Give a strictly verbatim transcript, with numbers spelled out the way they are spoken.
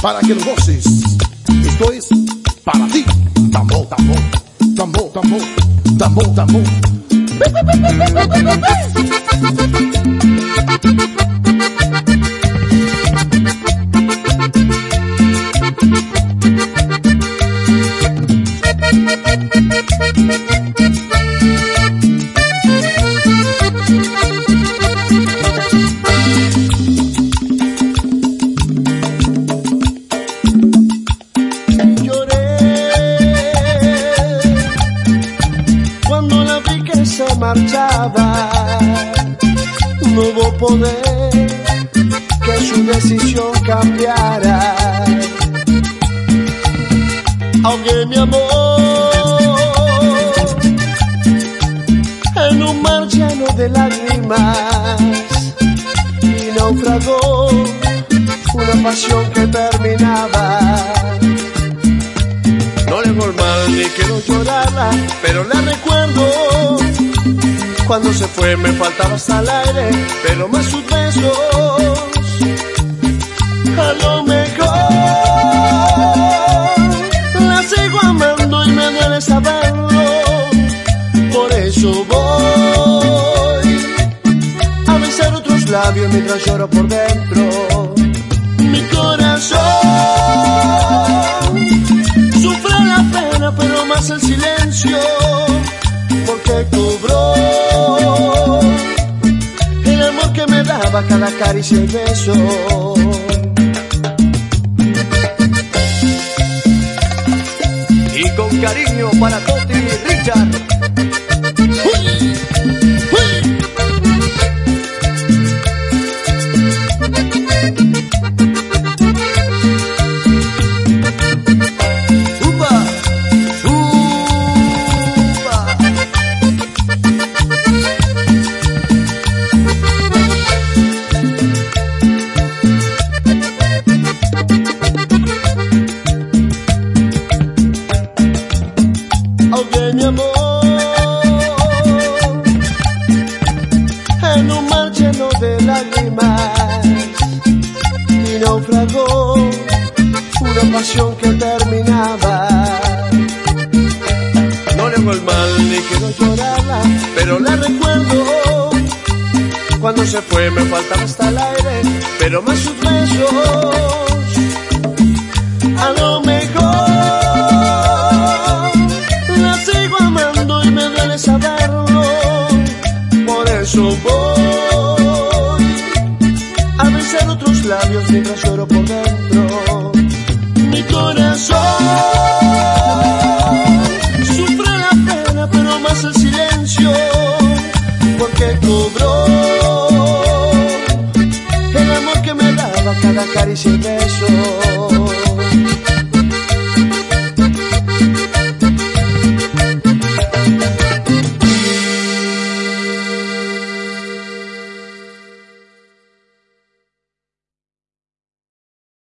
para que lo goces. Esto es para ti. Tambor, tambor, tambor, tambor, tambor, tambor. Marchaba, no hubo poder que su decisión cambiara. Ahogué mi amor en un mar lleno de lágrimas y naufragó una pasión que terminaba. No le hago el mal ni quiero llorarla, pero la recuerdo. Cuando se fue me faltaba hasta el aire, pero más sus besos. A lo mejor la sigo amando y me duele saberlo. Por eso voy a besar otros labios mientras lloro por dentro. Mi corazón sufre la pena, pero más el silencio, porque cobró el amor que me daba cada caricia y beso. Y con cariño para Toti y Richard. ¡Uy! ¡Uy! Ahogué mi amor en un mar lleno de lágrimas y naufragó una pasión que terminaba. No le hago el mal ni quiero llorarla, pero la recuerdo. Cuando se fue me faltaba hasta el aire, pero más sus besos. A lo mejor saberlo, por eso voy a besar otros labios mientras lloro por dentro. Mi corazón sufre la pena, pero más el silencio, porque cobró el amor que me daba cada caricia y beso.